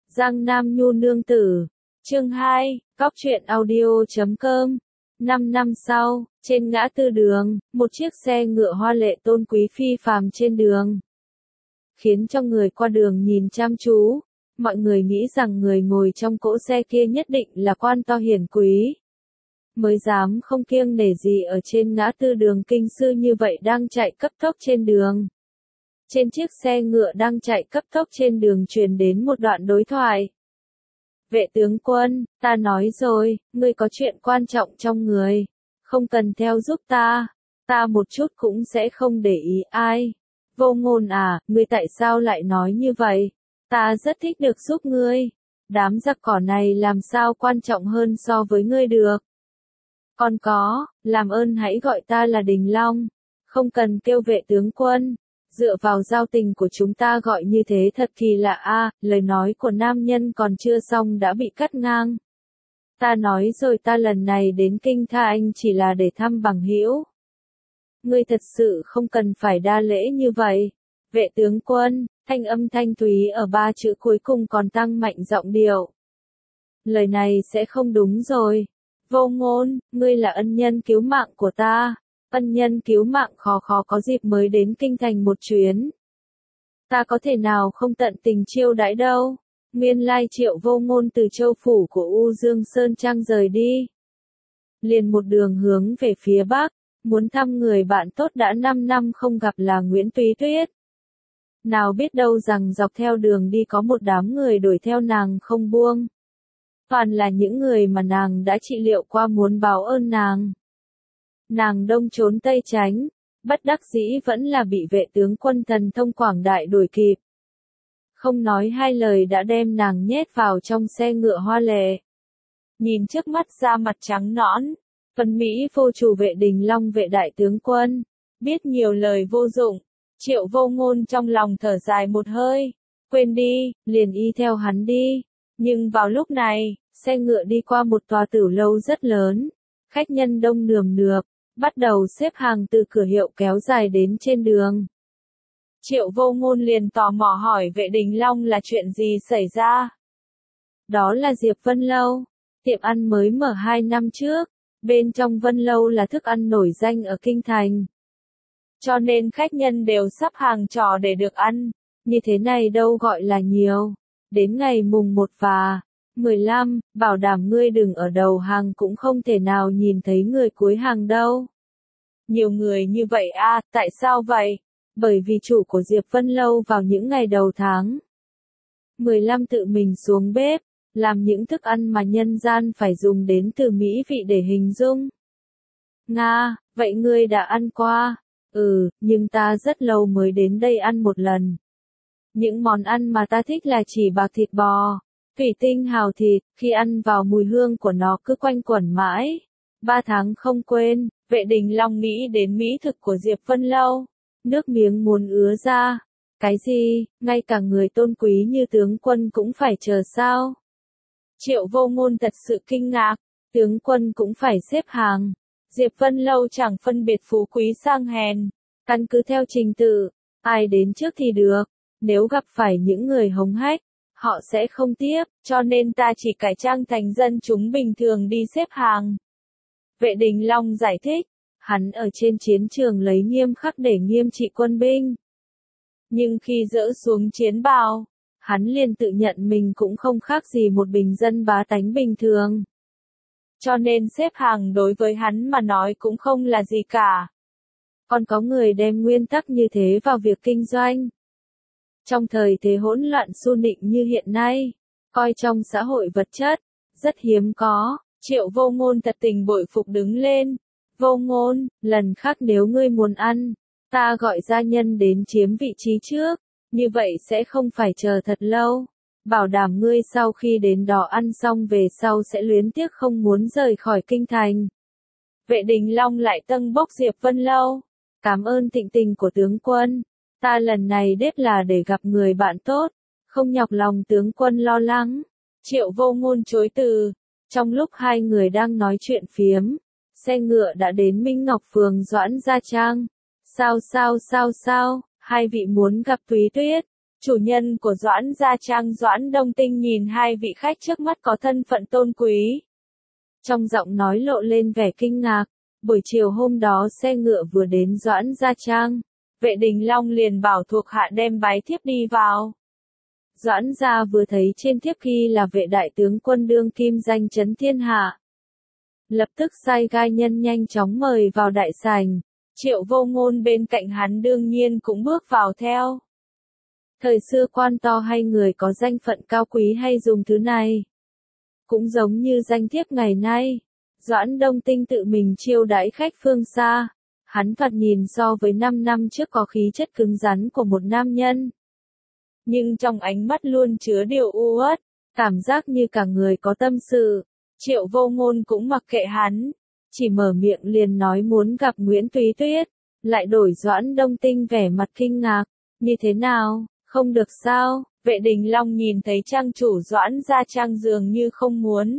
Giang Nam Nhu nương tử. Chương 2, Cóc truyện audio.com. 5 năm sau, trên ngã tư đường, một chiếc xe ngựa hoa lệ tôn quý phi phàm trên đường, khiến cho người qua đường nhìn chăm chú. Mọi người nghĩ rằng người ngồi trong cỗ xe kia nhất định là quan to hiển quý, mới dám không kiêng nể gì ở trên ngã tư đường kinh sư như vậy đang chạy cấp tốc trên đường. Trên chiếc xe ngựa đang chạy cấp tốc trên đường truyền đến một đoạn đối thoại. Vệ tướng quân, ta nói rồi, ngươi có chuyện quan trọng trong người, không cần theo giúp ta một chút cũng sẽ không để ý ai. Vô Ngôn à, ngươi tại sao lại nói như vậy? Ta rất thích được giúp ngươi. Đám giặc cỏ này làm sao quan trọng hơn so với ngươi được? Còn có, làm ơn hãy gọi ta là Đình Long, không cần kêu vệ tướng quân. Dựa vào giao tình của chúng ta gọi như thế thật kỳ lạ a. Lời nói của nam nhân còn chưa xong đã bị cắt ngang. Ta nói rồi, ta lần này đến Kinh Tha Anh chỉ là để thăm bằng hữu. Ngươi thật sự không cần phải đa lễ như vậy. Vệ tướng quân, thanh âm thanh thúy ở ba chữ cuối cùng còn tăng mạnh giọng điệu. Lời này sẽ không đúng rồi. Vô Ngôn, ngươi là ân nhân cứu mạng của ta. Ân nhân cứu mạng khó có dịp mới đến kinh thành một chuyến. Ta có thể nào không tận tình chiêu đãi đâu. Nguyên lai Triệu Vô Ngôn từ châu phủ của U Dương Sơn Trang rời đi, liền một đường hướng về phía bắc, muốn thăm người bạn tốt đã 5 năm không gặp là Nguyễn Túy Tuyết. Nào biết đâu rằng dọc theo đường đi có một đám người đuổi theo nàng không buông. Toàn là những người mà nàng đã trị liệu qua muốn báo ơn nàng. Nàng đông trốn tây tránh, bất đắc dĩ vẫn là bị vệ tướng quân thần thông quảng đại đuổi kịp. Không nói hai lời đã đem nàng nhét vào trong xe ngựa hoa lệ. Nhìn trước mắt da mặt trắng nõn, tuấn mỹ vô chủ vệ Đình Long vệ đại tướng quân, biết nhiều lời vô dụng, Triệu Vô Ngôn trong lòng thở dài một hơi, quên đi, liền y theo hắn đi. Nhưng vào lúc này, xe ngựa đi qua một tòa tử lâu rất lớn, khách nhân đông nườm nượp, bắt đầu xếp hàng từ cửa hiệu kéo dài đến trên đường. Triệu Vô Ngôn liền tò mò hỏi vệ Đình Long là chuyện gì xảy ra. Đó là Diệp Vân Lâu, tiệm ăn mới mở 2 năm trước, bên trong Vân Lâu là thức ăn nổi danh ở Kinh Thành. Cho nên khách nhân đều sắp hàng trò để được ăn, như thế này đâu gọi là nhiều. Đến ngày mùng 1 và 15, bảo đảm ngươi đừng ở đầu hàng cũng không thể nào nhìn thấy người cuối hàng đâu. Nhiều người như vậy à, tại sao vậy? Bởi vì chủ của Diệp Vân Lâu vào những ngày đầu tháng 15 tự mình xuống bếp, làm những thức ăn mà nhân gian phải dùng đến từ mỹ vị để hình dung. Nga, vậy ngươi đã ăn qua? Nhưng ta rất lâu mới đến đây ăn một lần. Những món ăn mà ta thích là chỉ bạc thịt bò, thủy tinh hào thịt, khi ăn vào mùi hương của nó cứ quanh quẩn mãi. 3 tháng không quên, vệ Đình Long nghĩ đến mỹ thực của Diệp Vân Lâu. Nước miếng muốn ứa ra. Cái gì, ngay cả người tôn quý như tướng quân cũng phải chờ sao? Triệu Vô Ngôn thật sự kinh ngạc, tướng quân cũng phải xếp hàng. Diệp Vân Lâu chẳng phân biệt phú quý sang hèn, căn cứ theo trình tự, ai đến trước thì được. Nếu gặp phải những người hống hách, họ sẽ không tiếp, cho nên ta chỉ cải trang thành dân chúng bình thường đi xếp hàng. Vệ Đình Long giải thích, hắn ở trên chiến trường lấy nghiêm khắc để nghiêm trị quân binh. Nhưng khi dỡ xuống chiến bào, hắn liền tự nhận mình cũng không khác gì một bình dân bá tánh bình thường. Cho nên xếp hàng đối với hắn mà nói cũng không là gì cả. Còn có người đem nguyên tắc như thế vào việc kinh doanh. Trong thời thế hỗn loạn xu nịnh như hiện nay, coi trong xã hội vật chất, rất hiếm có. Triệu Vô Ngôn thật tình bội phục đứng lên. Vô Ngôn, lần khác nếu ngươi muốn ăn, ta gọi gia nhân đến chiếm vị trí trước, như vậy sẽ không phải chờ thật lâu. Bảo đảm ngươi sau khi đến đó ăn xong về sau sẽ luyến tiếc không muốn rời khỏi kinh thành. Vệ Đình Long lại tâng bốc Diệp Vân Lâu. Cảm ơn thịnh tình của tướng quân. Ta lần này đếp là để gặp người bạn tốt, không nhọc lòng tướng quân lo lắng. Triệu Vô Ngôn chối từ. Trong lúc hai người đang nói chuyện phiếm, xe ngựa đã đến Minh Ngọc Phường Doãn Gia Trang. Sao, hai vị muốn gặp Túy Tuyết. chủ nhân của Doãn Gia Trang Doãn Đông Tinh nhìn hai vị khách trước mắt có thân phận tôn quý. Trong giọng nói lộ lên vẻ kinh ngạc, buổi chiều hôm đó xe ngựa vừa đến Doãn Gia Trang, Vệ Đình Long liền bảo thuộc hạ đem bái thiếp đi vào. Doãn Gia vừa thấy trên thiếp ghi là vệ đại tướng quân đương kim danh chấn thiên hạ. Lập tức sai gai nhân nhanh chóng mời vào đại sảnh, Triệu Vô Ngôn bên cạnh hắn đương nhiên cũng bước vào theo. Thời xưa quan to hay người có danh phận cao quý hay dùng thứ này. Cũng giống như danh thiếp ngày nay, Doãn Đông Tinh tự mình chiêu đãi khách phương xa, hắn thoạt nhìn so với 5 năm trước có khí chất cứng rắn của một nam nhân. Nhưng trong ánh mắt luôn chứa điều u uất, cảm giác như cả người có tâm sự. Triệu Vô Ngôn cũng mặc kệ hắn, chỉ mở miệng liền nói muốn gặp Nguyễn Túy Tuyết, lại đổi Doãn Đông Tinh vẻ mặt kinh ngạc, như thế nào, không được sao? Vệ Đình Long nhìn thấy trang chủ Doãn Gia Trang dường như không muốn,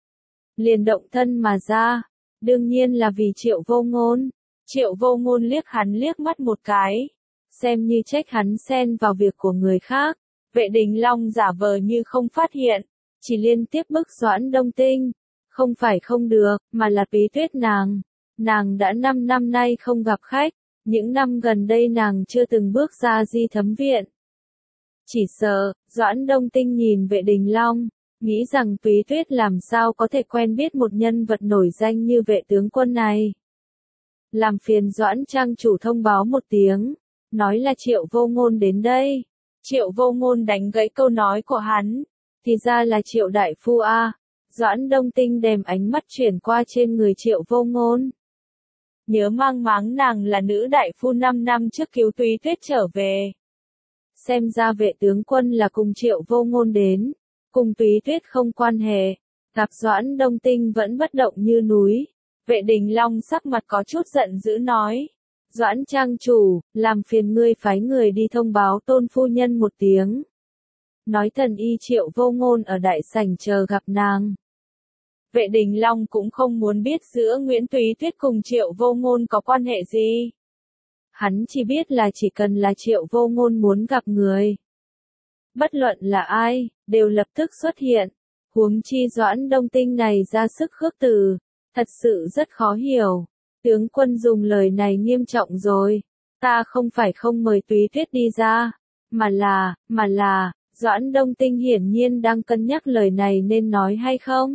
liền động thân mà ra, đương nhiên là vì Triệu Vô Ngôn. Triệu Vô Ngôn liếc hắn liếc mắt một cái, xem như trách hắn xen vào việc của người khác. Vệ Đình Long giả vờ như không phát hiện, chỉ liên tiếp bức Doãn Đông Tinh, không phải không được, mà là Túy Tuyết nàng đã 5 năm nay không gặp khách, những năm gần đây nàng chưa từng bước ra Di Thấm viện. Chỉ sợ, Doãn Đông Tinh nhìn Vệ Đình Long, nghĩ rằng Túy Tuyết làm sao có thể quen biết một nhân vật nổi danh như vệ tướng quân này. Làm phiền Doãn Trang chủ thông báo một tiếng, nói là Triệu Vô Ngôn đến đây. Triệu Vô Ngôn đánh gãy câu nói của hắn, thì ra là Triệu đại phu a. Doãn Đông Tinh đem ánh mắt chuyển qua trên người Triệu Vô Ngôn. Nhớ mang máng nàng là nữ đại phu 5 năm trước cứu Túy Tuyết trở về. Xem ra vệ tướng quân là cùng Triệu Vô Ngôn đến, cùng Túy Tuyết không quan hệ. Gặp Doãn Đông Tinh vẫn bất động như núi, Vệ Đình Long sắc mặt có chút giận dữ nói. Doãn Trang chủ, làm phiền ngươi phái người đi thông báo Tôn phu nhân một tiếng. Nói thần y Triệu Vô Ngôn ở đại sảnh chờ gặp nàng. Vệ Đình Long cũng không muốn biết giữa Nguyễn Túy Tuyết cùng Triệu Vô Ngôn có quan hệ gì. Hắn chỉ biết là chỉ cần là Triệu Vô Ngôn muốn gặp người, bất luận là ai, đều lập tức xuất hiện. Huống chi Doãn Đông Tinh này ra sức khước từ, thật sự rất khó hiểu. Tướng quân dùng lời này nghiêm trọng rồi. Ta không phải không mời Túy Tuyết đi ra, mà là, Doãn Đông Tinh hiển nhiên đang cân nhắc lời này nên nói hay không.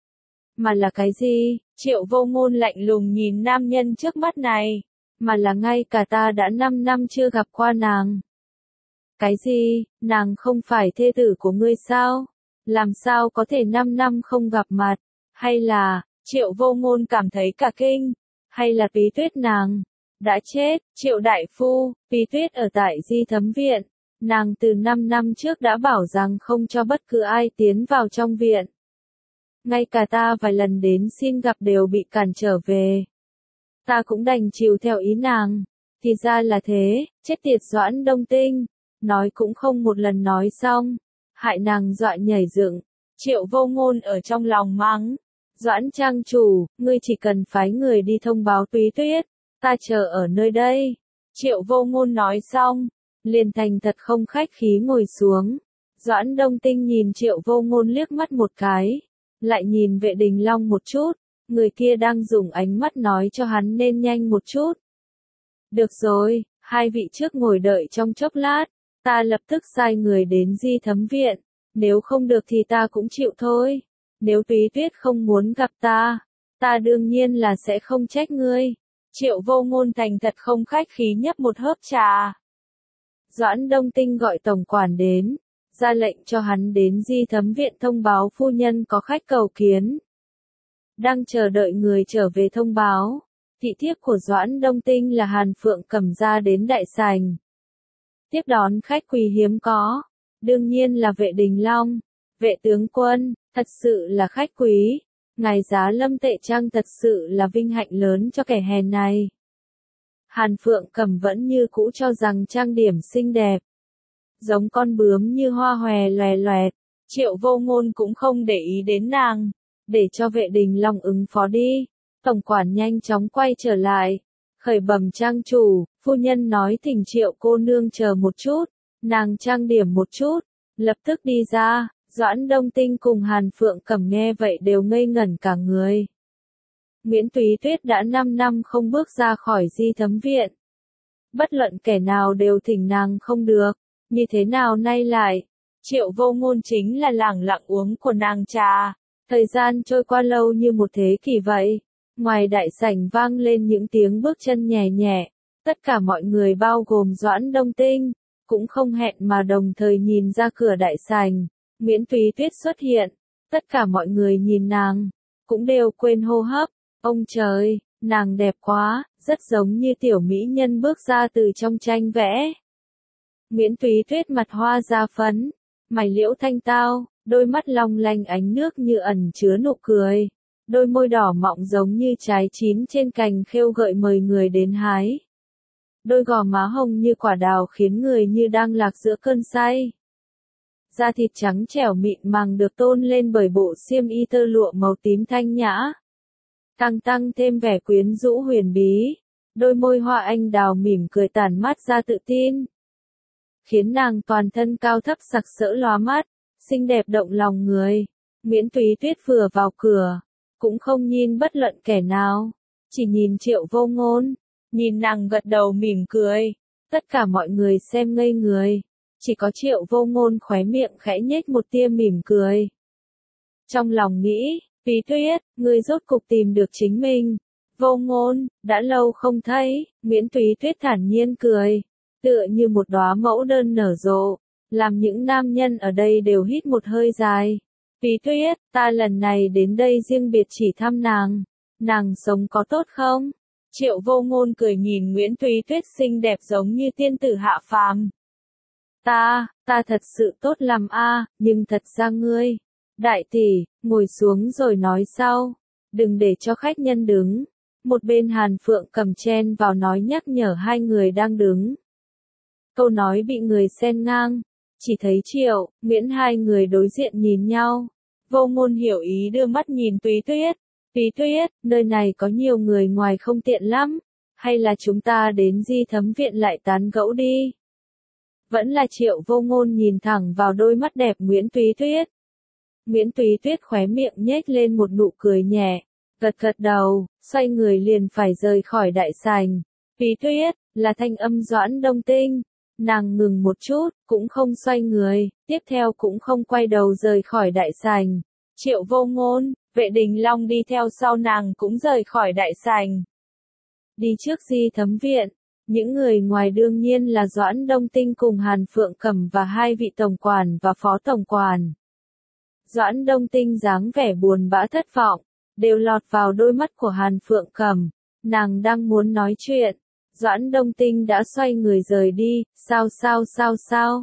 Mà là cái gì? Triệu Vô Ngôn lạnh lùng nhìn nam nhân trước mắt này. Mà là ngay cả ta đã 5 năm chưa gặp qua nàng. Cái gì? Nàng không phải thê tử của ngươi sao? Làm sao có thể 5 năm không gặp mặt? Hay là, Triệu Vô Ngôn cảm thấy cả kinh? Hay là Túy Tuyết nàng đã chết? Triệu đại phu, Túy Tuyết ở tại Di Thấm viện. Nàng từ 5 năm trước đã bảo rằng không cho bất cứ ai tiến vào trong viện. Ngay cả ta vài lần đến xin gặp đều bị cản trở về. Ta cũng đành chiều theo ý nàng. Thì ra là thế, chết tiệt Doãn Đông Tinh. Nói cũng không một lần nói xong. Hại nàng dọa nhảy dựng. Triệu Vô Ngôn ở trong lòng mắng. Doãn Trang chủ, ngươi chỉ cần phái người đi thông báo Túy Tuyết. Ta chờ ở nơi đây. Triệu Vô Ngôn nói xong, liền thành thật không khách khí ngồi xuống. Doãn Đông Tinh nhìn Triệu Vô Ngôn liếc mắt một cái. Lại nhìn Vệ Đình Long một chút. Người kia đang dùng ánh mắt nói cho hắn nên nhanh một chút. Được rồi, hai vị trước ngồi đợi trong chốc lát. Ta lập tức sai người đến Di Thấm viện. Nếu không được thì ta cũng chịu thôi. Nếu Túy Tuyết không muốn gặp ta, ta đương nhiên là sẽ không trách ngươi. Triệu Vô Ngôn thành thật không khách khí nhấp một hớp trà. Doãn Đông Tinh gọi tổng quản đến, ra lệnh cho hắn đến Di Thấm viện thông báo phu nhân có khách cầu kiến. Đang chờ đợi người trở về thông báo, thị thiếp của Doãn Đông Tinh là Hàn Phượng Cẩm ra đến đại sảnh. Tiếp đón khách quý hiếm có, đương nhiên là Vệ Đình Long. Vệ tướng quân, thật sự là khách quý. Ngài Giá Lâm Tệ Trang thật sự là vinh hạnh lớn cho kẻ hèn này. Hàn Phượng Cẩm vẫn như cũ cho rằng trang điểm xinh đẹp, giống con bướm như hoa hòe loè loẹt. Triệu Vô Ngôn cũng không để ý đến nàng, để cho Vệ Đình Long ứng phó đi. Tổng quản nhanh chóng quay trở lại, khởi bẩm trang chủ, phu nhân nói thỉnh Triệu cô nương chờ một chút. Nàng trang điểm một chút, lập tức đi ra, Doãn Đông Tinh cùng Hàn Phượng Cẩm nghe vậy đều ngây ngẩn cả người. Nguyễn Túy Tuyết đã 5 năm không bước ra khỏi Di Thấm Viện. Bất luận kẻ nào đều thỉnh nàng không được, như thế nào nay lại. Triệu Vô Ngôn chính là lẳng lặng uống của nàng trà. Thời gian trôi qua lâu như một thế kỷ vậy. Ngoài đại sảnh vang lên những tiếng bước chân nhẹ nhẹ. Tất cả mọi người bao gồm Doãn Đông Tinh, cũng không hẹn mà đồng thời nhìn ra cửa đại sảnh. Nguyễn Túy Tuyết xuất hiện. Tất cả mọi người nhìn nàng, cũng đều quên hô hấp. Ông trời, nàng đẹp quá, rất giống như tiểu mỹ nhân bước ra từ trong tranh vẽ. Nguyễn Túy Tuyết mặt hoa da phấn, mày liễu thanh tao, đôi mắt long lanh ánh nước như ẩn chứa nụ cười. Đôi môi đỏ mọng giống như trái chín trên cành khêu gợi mời người đến hái. Đôi gò má hồng như quả đào khiến người như đang lạc giữa cơn say. Da thịt trắng trẻo mịn màng được tôn lên bởi bộ xiêm y tơ lụa màu tím thanh nhã. Tăng thêm vẻ quyến rũ huyền bí. Đôi môi hoa anh đào mỉm cười tản mát ra tự tin. Khiến nàng toàn thân cao thấp sặc sỡ lóa mắt, xinh đẹp động lòng người. Nguyễn Túy Tuyết vừa vào cửa, cũng không nhìn bất luận kẻ nào, chỉ nhìn Triệu Vô Ngôn. Nhìn nàng gật đầu mỉm cười, tất cả mọi người xem ngây người. Chỉ có Triệu Vô Ngôn khóe miệng khẽ nhếch một tia mỉm cười. Trong lòng nghĩ, Túy Tuyết, ngươi rốt cục tìm được chính mình. Vô Ngôn, đã lâu không thấy. Nguyễn Túy Tuyết thản nhiên cười, tựa như một đóa mẫu đơn nở rộ, làm những nam nhân ở đây đều hít một hơi dài. Túy Tuyết, ta lần này đến đây riêng biệt chỉ thăm nàng. Nàng sống có tốt không? Triệu Vô Ngôn cười nhìn Nguyễn Túy Tuyết xinh đẹp giống như tiên tử hạ phàm. Ta thật sự tốt lắm a, nhưng thật ra ngươi, đại tỷ, ngồi xuống rồi nói sau, đừng để cho khách nhân đứng. Một bên Hàn Phượng Cẩm chen vào nói nhắc nhở hai người đang đứng. Câu nói bị người xen ngang, chỉ thấy Triệu, Nguyễn hai người đối diện nhìn nhau. Vô Ngôn hiểu ý đưa mắt nhìn Túy Tuyết. Túy Tuyết, nơi này có nhiều người ngoài không tiện lắm, hay là chúng ta đến Di Thấm Viện lại tán gẫu đi. Vẫn là Triệu Vô Ngôn nhìn thẳng vào đôi mắt đẹp Nguyễn Túy Tuyết. Nguyễn Túy Tuyết khóe miệng nhếch lên một nụ cười nhẹ, gật đầu, xoay người liền phải rời khỏi đại sảnh. Túy Tuyết, là thanh âm Doãn Đông Tinh. Nàng ngừng một chút, cũng không xoay người, tiếp theo cũng không quay đầu rời khỏi đại sảnh. Triệu Vô Ngôn, Vệ Đình Long đi theo sau nàng cũng rời khỏi đại sảnh. Đi trước Di Thấm Viện. Những người ngoài đương nhiên là Doãn Đông Tinh cùng Hàn Phượng Cẩm và hai vị tổng quản và phó tổng quản. Doãn Đông Tinh dáng vẻ buồn bã thất vọng, đều lọt vào đôi mắt của Hàn Phượng Cẩm. Nàng đang muốn nói chuyện, Doãn Đông Tinh đã xoay người rời đi. Sao?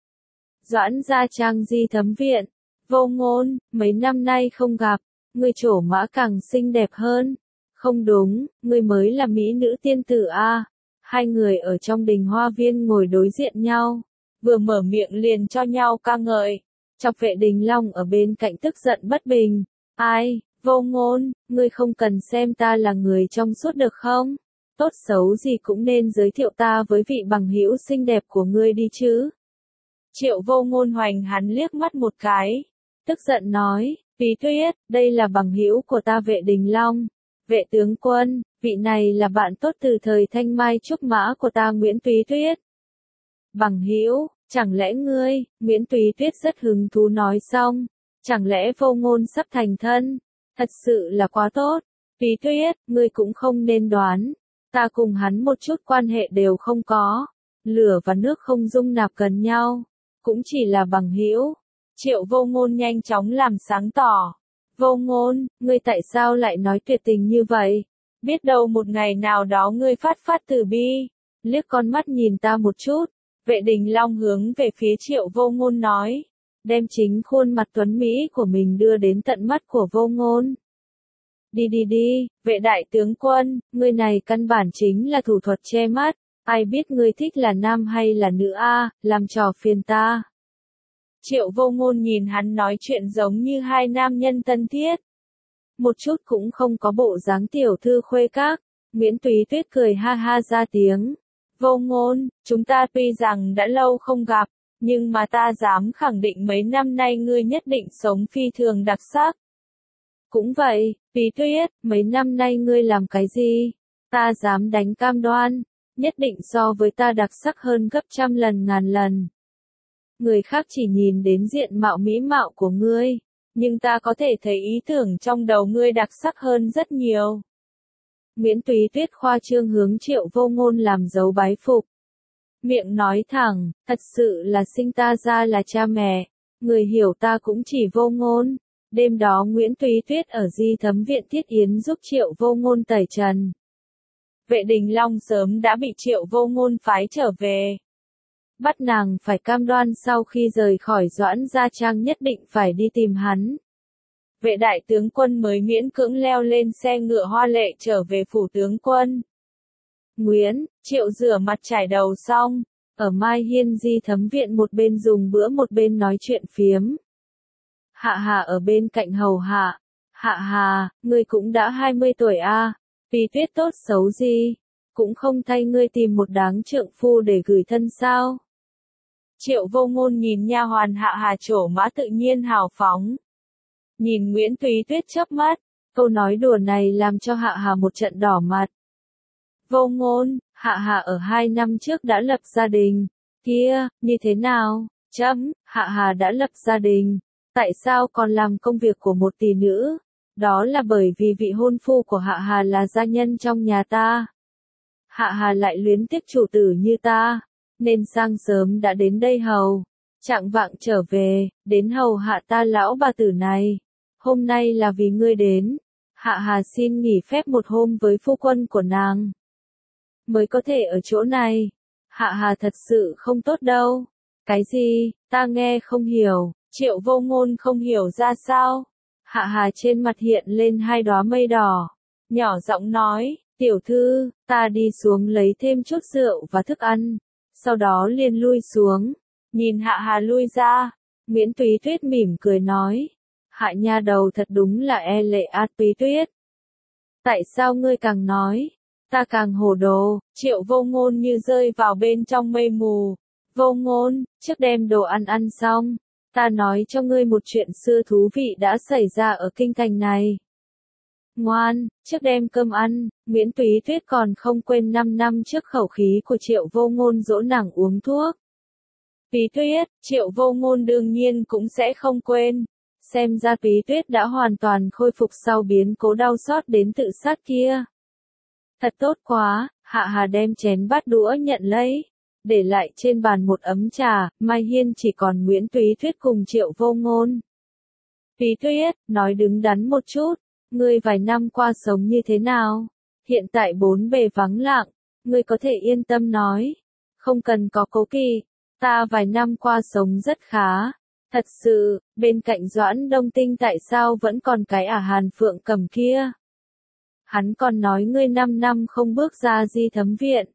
Doãn gia trang Di Thấm Viện. Vô Ngôn, mấy năm nay không gặp, ngươi trổ mã càng xinh đẹp hơn. Không đúng, ngươi mới là mỹ nữ tiên tử a. Hai người ở trong đình hoa viên ngồi đối diện nhau, vừa mở miệng liền cho nhau ca ngợi. Chọc Vệ Đình Long ở bên cạnh tức giận bất bình. Ai, Vô Ngôn, ngươi không cần xem ta là người trong suốt được không? Tốt xấu gì cũng nên giới thiệu ta với vị bằng hữu xinh đẹp của ngươi đi chứ. Triệu Vô Ngôn hoành hắn liếc mắt một cái, tức giận nói, Túy Tuyết, đây là bằng hữu của ta Vệ Đình Long. Vệ tướng quân, vị này là bạn tốt từ thời thanh mai trúc mã của ta Nguyễn Túy Tuyết. Bằng hữu, chẳng lẽ ngươi? Nguyễn Túy Tuyết rất hứng thú nói xong, chẳng lẽ Vô Ngôn sắp thành thân? Thật sự là quá tốt. Túy Tuyết, ngươi cũng không nên đoán, ta cùng hắn một chút quan hệ đều không có. Lửa và nước không dung nạp gần nhau, cũng chỉ là bằng hữu. Triệu Vô Ngôn nhanh chóng làm sáng tỏ. Vô Ngôn, ngươi tại sao lại nói tuyệt tình như vậy? Biết đâu một ngày nào đó ngươi phát từ bi. Liếc con mắt nhìn ta một chút. Vệ Đình Long hướng về phía Triệu Vô Ngôn nói. Đem chính khuôn mặt tuấn Mỹ của mình đưa đến tận mắt của Vô Ngôn. Đi, vệ đại tướng quân, ngươi này căn bản chính là thủ thuật che mắt. Ai biết ngươi thích là nam hay là nữ a, làm trò phiền ta. Triệu Vô Ngôn nhìn hắn nói chuyện giống như hai nam nhân thân thiết. Một chút cũng không có bộ dáng tiểu thư khuê các. Nguyễn Túy Tuyết cười ha ha ra tiếng. Vô Ngôn, chúng ta tuy rằng đã lâu không gặp, nhưng mà ta dám khẳng định mấy năm nay ngươi nhất định sống phi thường đặc sắc. Cũng vậy, Phí Tuyết, mấy năm nay ngươi làm cái gì? Ta dám đánh cam đoan, nhất định so với ta đặc sắc hơn gấp trăm lần ngàn lần. Người khác chỉ nhìn đến diện mạo mỹ mạo của ngươi, nhưng ta có thể thấy ý tưởng trong đầu ngươi đặc sắc hơn rất nhiều. Nguyễn Túy Tuyết khoa trương hướng Triệu Vô Ngôn làm dấu bái phục. Miệng nói thẳng, thật sự là sinh ta ra là cha mẹ, người hiểu ta cũng chỉ Vô Ngôn. Đêm đó Nguyễn Túy Tuyết ở Di Thấm Viện Thiết Yến giúp Triệu Vô Ngôn tẩy trần. Vệ Đình Long sớm đã bị Triệu Vô Ngôn phái trở về. Bắt nàng phải cam đoan sau khi rời khỏi Doãn Gia Trang nhất định phải đi tìm hắn. Vệ đại tướng quân mới miễn cưỡng leo lên xe ngựa hoa lệ trở về phủ tướng quân. Triệu rửa mặt trải đầu xong, ở Mai Hiên Di Thấm Viện một bên dùng bữa một bên nói chuyện phiếm. Hạ Hà ở bên cạnh hầu hạ. Hạ Hà, ngươi cũng đã 20 tuổi a, Phí Tuyết tốt xấu gì, cũng không thay ngươi tìm một đáng trượng phu để gửi thân sao? Triệu Vô Ngôn nhìn nha hoàn Hạ Hà trổ mã tự nhiên hào phóng. Nhìn Nguyễn Túy Tuyết chớp mắt, câu nói đùa này làm cho Hạ Hà một trận đỏ mặt. Vô Ngôn, Hạ Hà ở 2 năm trước đã lập gia đình. Kia, như thế nào? Hạ Hà đã lập gia đình. Tại sao còn làm công việc của một tỷ nữ? Đó là bởi vì vị hôn phu của Hạ Hà là gia nhân trong nhà ta. Hạ Hà lại luyến tiếc chủ tử như ta, nên sáng sớm đã đến đây hầu. Chạng vạng trở về, đến hầu hạ ta lão bà tử này. Hôm nay là vì ngươi đến. Hạ Hà xin nghỉ phép một hôm với phu quân của nàng. Mới có thể ở chỗ này. Hạ Hà thật sự không tốt đâu. Cái gì, ta nghe không hiểu. Triệu Vô Ngôn không hiểu ra sao. Hạ Hà trên mặt hiện lên 2 đóa mây đỏ. Nhỏ giọng nói, tiểu thư, ta đi xuống lấy thêm chút rượu và thức ăn. Sau đó liền lui xuống. Nhìn Hạ Hà lui ra, Nguyễn Túy Tuyết mỉm cười nói. Hạ nha đầu thật đúng là e lệ a Túy Tuyết. Tại sao ngươi càng nói, ta càng hồ đồ? Triệu Vô Ngôn như rơi vào bên trong mây mù. Vô Ngôn, trước đem đồ ăn ăn xong, ta nói cho ngươi một chuyện xưa thú vị đã xảy ra ở kinh thành này. Ngoan, trước đem cơm ăn. Nguyễn Túy Tuyết còn không quên 5 năm trước khẩu khí của Triệu Vô Ngôn dỗ nàng uống thuốc. Phí Tuyết, Triệu Vô Ngôn đương nhiên cũng sẽ không quên. Xem ra Phí Tuyết đã hoàn toàn khôi phục sau biến cố đau xót đến tự sát kia. Thật tốt quá, Hạ Hà đem chén bát đũa nhận lấy. Để lại trên bàn một ấm trà, Mai Hiên chỉ còn Nguyễn Túy Tuyết cùng Triệu Vô Ngôn. Phí Tuyết, nói đứng đắn một chút, ngươi vài năm qua sống như thế nào? Hiện tại bốn bề vắng lặng, ngươi có thể yên tâm nói. Không cần có cố kỵ, ta vài năm qua sống rất khá. Thật sự, bên cạnh Doãn Đông Tinh tại sao vẫn còn cái Hàn Phượng Cầm kia? Hắn còn nói ngươi 5 năm không bước ra Di Thấm Viện.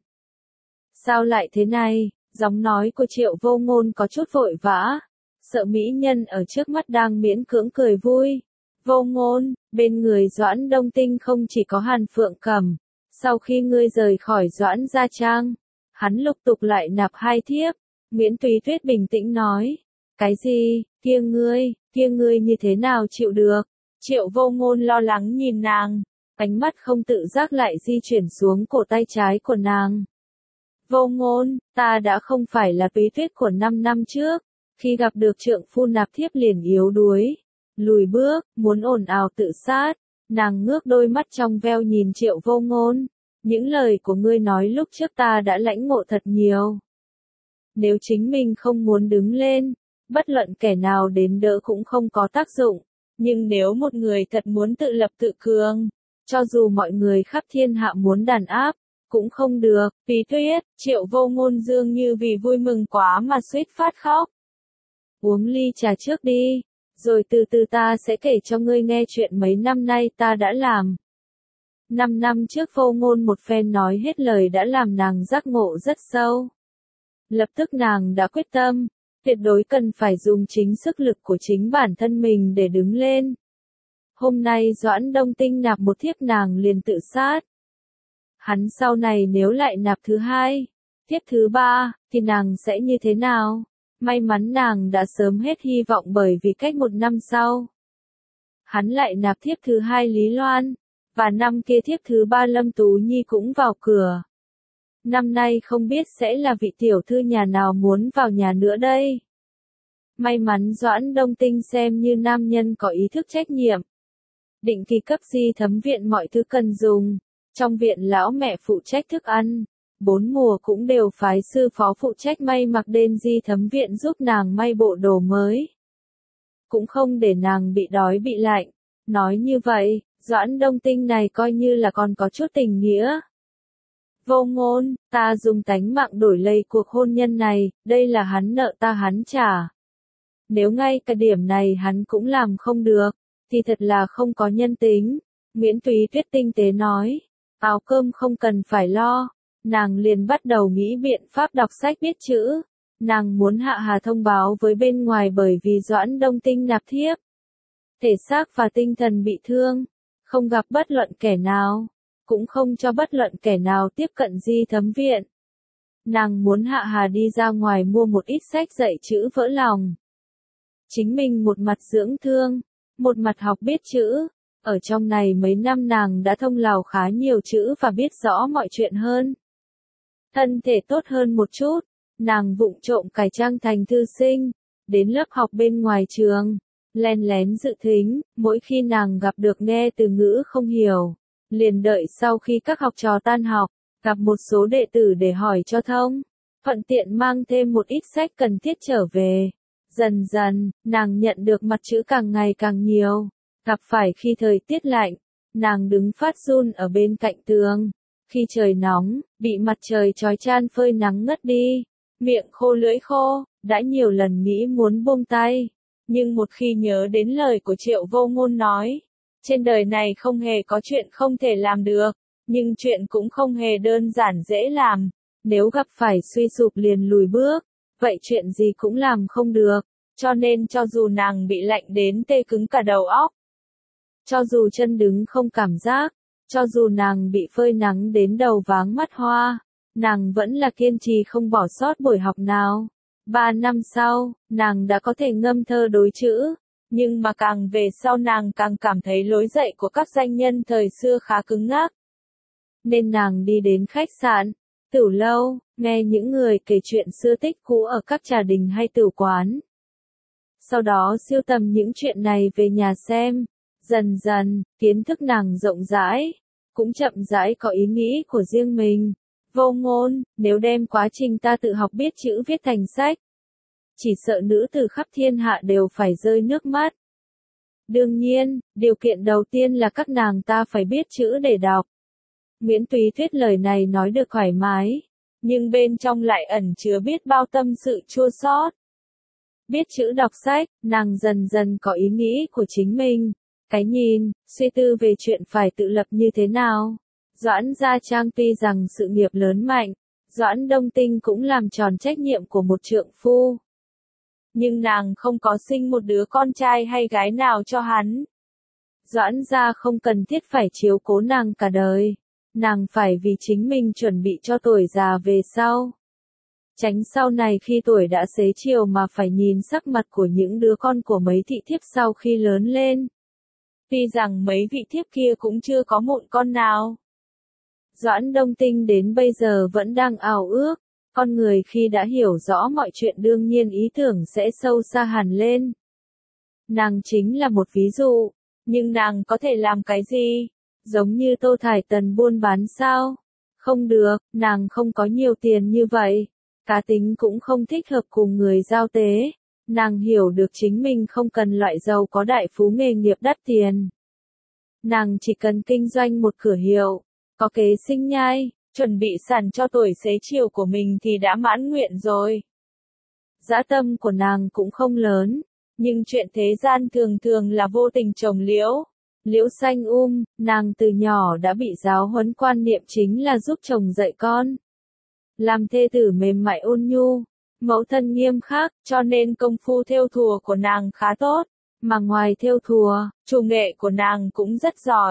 Sao lại thế này? Giọng nói của Triệu Vô Ngôn có chút vội vã. Sợ mỹ nhân ở trước mắt đang miễn cưỡng cười vui. Vô Ngôn, bên người Doãn Đông Tinh không chỉ có Hàn Phượng Cầm. Sau khi ngươi rời khỏi Doãn Gia Trang, hắn lục tục lại nạp 2 thiếp. Nguyễn Túy Tuyết bình tĩnh nói. Cái gì, kia ngươi như thế nào chịu được? Triệu Vô Ngôn lo lắng nhìn nàng. Ánh mắt không tự giác lại di chuyển xuống cổ tay trái của nàng. Vô Ngôn, ta đã không phải là Túy Tuyết của 5 năm trước. Khi gặp được trượng phu nạp thiếp liền yếu đuối. Lùi bước, muốn ồn ào tự sát. Nàng ngước đôi mắt trong veo nhìn Triệu Vô Ngôn. Những lời của ngươi nói lúc trước ta đã lãnh ngộ thật nhiều. Nếu chính mình không muốn đứng lên, bất luận kẻ nào đến đỡ cũng không có tác dụng. Nhưng nếu một người thật muốn tự lập tự cường, cho dù mọi người khắp thiên hạ muốn đàn áp, cũng không được. Phí Tuyết, Triệu Vô Ngôn dường như vì vui mừng quá mà suýt phát khóc. Uống ly trà trước đi, rồi từ từ ta sẽ kể cho ngươi nghe chuyện mấy năm nay ta đã làm. 5 năm trước Vô Ngôn một phen nói hết lời đã làm nàng giác ngộ rất sâu. Lập tức nàng đã quyết tâm, tuyệt đối cần phải dùng chính sức lực của chính bản thân mình để đứng lên. Hôm nay Doãn Đông Tinh nạp một thiếp nàng liền tự sát. Hắn sau này nếu lại nạp thứ 2, Thiếp thứ ba, thì nàng sẽ như thế nào? May mắn nàng đã sớm hết hy vọng bởi vì cách 1 năm sau. Hắn lại nạp thiếp thứ hai Lý Loan, và năm kia thiếp thứ ba Lâm Tú Nhi cũng vào cửa. Năm nay không biết sẽ là vị tiểu thư nhà nào muốn vào nhà nữa đây. May mắn Doãn Đông Tinh xem như nam nhân có ý thức trách nhiệm. Định kỳ cấp Di Thấm viện mọi thứ cần dùng. Trong viện lão mẹ phụ trách thức ăn. 4 mùa cũng đều phái sư phó phụ trách may mặc đến Di Thấm viện giúp nàng may bộ đồ mới. Cũng không để nàng bị đói bị lạnh. Nói như vậy, Doãn Đông Tinh này coi như là còn có chút tình nghĩa. Vô Ngôn, ta dùng tánh mạng đổi lấy cuộc hôn nhân này, đây là hắn nợ ta hắn trả. Nếu ngay cả điểm này hắn cũng làm không được, thì thật là không có nhân tính. Nguyễn Túy Tuyết tinh tế nói, áo cơm không cần phải lo. Nàng liền bắt đầu nghĩ biện pháp đọc sách biết chữ. Nàng muốn Hạ Hà thông báo với bên ngoài bởi vì Doãn Đông Tinh nạp thiếp. Thể xác và tinh thần bị thương, không gặp bất luận kẻ nào, cũng không cho bất luận kẻ nào tiếp cận Di Thấm viện. Nàng muốn Hạ Hà đi ra ngoài mua một ít sách dạy chữ vỡ lòng. Chính mình một mặt dưỡng thương, một mặt học biết chữ. Ở trong này mấy năm nàng đã thông lào khá nhiều chữ và biết rõ mọi chuyện hơn. Thân thể tốt hơn một chút, nàng vụng trộm cải trang thành thư sinh, đến lớp học bên ngoài trường, len lén dự thính, mỗi khi nàng gặp được nghe từ ngữ không hiểu, liền đợi sau khi các học trò tan học, gặp một số đệ tử để hỏi cho thông, thuận tiện mang thêm một ít sách cần thiết trở về. Dần dần, nàng nhận được mặt chữ càng ngày càng nhiều, gặp phải khi thời tiết lạnh, nàng đứng phát run ở bên cạnh tường. Khi trời nóng, bị mặt trời chói chan phơi nắng ngất đi, miệng khô lưỡi khô, đã nhiều lần nghĩ muốn buông tay. Nhưng một khi nhớ đến lời của Triệu Vô Ngôn nói, trên đời này không hề có chuyện không thể làm được, nhưng chuyện cũng không hề đơn giản dễ làm. Nếu gặp phải suy sụp liền lùi bước, vậy chuyện gì cũng làm không được, cho nên cho dù nàng bị lạnh đến tê cứng cả đầu óc, cho dù chân đứng không cảm giác, cho dù nàng bị phơi nắng đến đầu váng mắt hoa, nàng vẫn là kiên trì không bỏ sót buổi học nào. 3 năm sau, nàng đã có thể ngâm thơ đối chữ, nhưng mà càng về sau nàng càng cảm thấy lối dạy của các danh nhân thời xưa khá cứng ngắc. Nên nàng đi đến khách sạn, tửu lâu, nghe những người kể chuyện xưa tích cũ ở các trà đình hay tửu quán. Sau đó sưu tầm những chuyện này về nhà xem. Dần dần, kiến thức nàng rộng rãi, cũng chậm rãi có ý nghĩ của riêng mình. Vô Ngôn, nếu đem quá trình ta tự học biết chữ viết thành sách, chỉ sợ nữ tử khắp thiên hạ đều phải rơi nước mắt. Đương nhiên, điều kiện đầu tiên là các nàng ta phải biết chữ để đọc. Nguyễn Túy Tuyết lời này nói được thoải mái, nhưng bên trong lại ẩn chứa biết bao tâm sự chua xót. Biết chữ đọc sách, nàng dần dần có ý nghĩ của chính mình. Cái nhìn, suy tư về chuyện phải tự lập như thế nào. Doãn Gia Trang tuy rằng sự nghiệp lớn mạnh, Doãn Đông Tinh cũng làm tròn trách nhiệm của một trượng phu. Nhưng nàng không có sinh một đứa con trai hay gái nào cho hắn. Doãn Gia không cần thiết phải chiếu cố nàng cả đời. Nàng phải vì chính mình chuẩn bị cho tuổi già về sau. Tránh sau này khi tuổi đã xế chiều mà phải nhìn sắc mặt của những đứa con của mấy thị thiếp sau khi lớn lên. Tuy rằng mấy vị thiếp kia cũng chưa có mụn con nào. Doãn Đông Tinh đến bây giờ vẫn đang ao ước, con người khi đã hiểu rõ mọi chuyện đương nhiên ý tưởng sẽ sâu xa hẳn lên. Nàng chính là một ví dụ, nhưng nàng có thể làm cái gì? Giống như Tô Thải Tần buôn bán sao? Không được, nàng không có nhiều tiền như vậy. Cá tính cũng không thích hợp cùng người giao tế. Nàng hiểu được chính mình không cần loại giàu có đại phú nghề nghiệp đắt tiền. Nàng chỉ cần kinh doanh một cửa hiệu, có kế sinh nhai, chuẩn bị sẵn cho tuổi xế chiều của mình thì đã mãn nguyện rồi. Dã tâm của nàng cũng không lớn, nhưng chuyện thế gian thường thường là vô tình trồng liễu. Liễu xanh nàng từ nhỏ đã bị giáo huấn quan niệm chính là giúp chồng dạy con. Làm thê tử mềm mại ôn nhu, mẫu thân nghiêm khắc, cho nên công phu thêu thùa của nàng khá tốt. Mà ngoài thêu thùa, chủ nghệ của nàng cũng rất giỏi.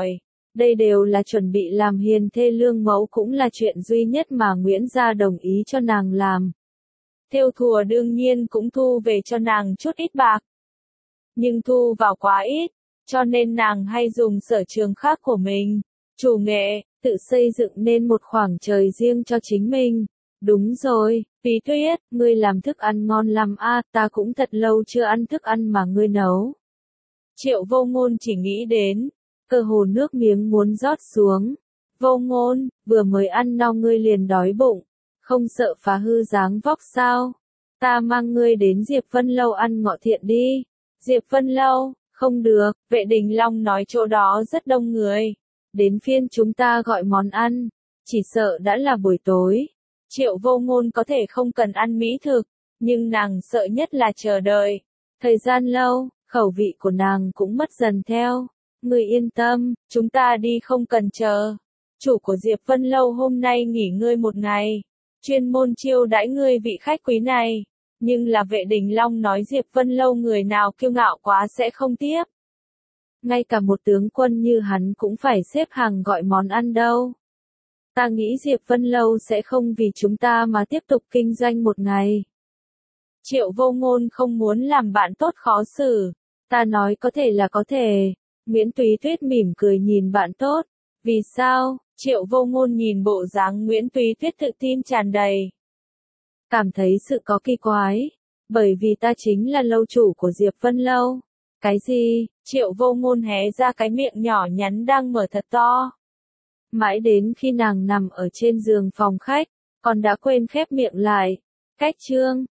Đây đều là chuẩn bị làm hiền thê lương mẫu, cũng là chuyện duy nhất mà Nguyễn gia đồng ý cho nàng làm. Thêu thùa đương nhiên cũng thu về cho nàng chút ít bạc. Nhưng thu vào quá ít, cho nên nàng hay dùng sở trường khác của mình, chủ nghệ, tự xây dựng nên một khoảng trời riêng cho chính mình. Đúng rồi, Phí Tuyết, ngươi làm thức ăn ngon lắm a, ta cũng thật lâu chưa ăn thức ăn mà ngươi nấu. Triệu Vô Ngôn chỉ nghĩ đến, cơ hồ nước miếng muốn rót xuống. Vô Ngôn, vừa mới ăn no ngươi liền đói bụng, không sợ phá hư dáng vóc sao? Ta mang ngươi đến Diệp Vân Lâu ăn ngọ thiện đi. Diệp Vân Lâu, không được, Vệ Đình Long nói chỗ đó rất đông người. Đến phiên chúng ta gọi món ăn, chỉ sợ đã là buổi tối. Triệu Vô Ngôn có thể không cần ăn mỹ thực, nhưng nàng sợ nhất là chờ đợi. Thời gian lâu, khẩu vị của nàng cũng mất dần theo. Ngươi yên tâm, chúng ta đi không cần chờ. Chủ của Diệp Vân Lâu hôm nay nghỉ ngơi một ngày, chuyên môn chiêu đãi ngươi vị khách quý này. Nhưng là Vệ Đình Long nói Diệp Vân Lâu người nào kiêu ngạo quá sẽ không tiếp. Ngay cả một tướng quân như hắn cũng phải xếp hàng gọi món ăn đâu. Ta nghĩ Diệp Vân Lâu sẽ không vì chúng ta mà tiếp tục kinh doanh một ngày. Triệu Vô Ngôn không muốn làm bạn tốt khó xử. Ta nói có thể là có thể. Nguyễn Túy Tuyết mỉm cười nhìn bạn tốt. Vì sao? Triệu Vô Ngôn nhìn bộ dáng Nguyễn Túy Tuyết tự tin tràn đầy. Cảm thấy sự có kỳ quái. Bởi vì ta chính là lâu chủ của Diệp Vân Lâu. Cái gì? Triệu Vô Ngôn hé ra cái miệng nhỏ nhắn đang mở thật to. Mãi đến khi nàng nằm ở trên giường phòng khách, còn đã quên khép miệng lại. Cách chương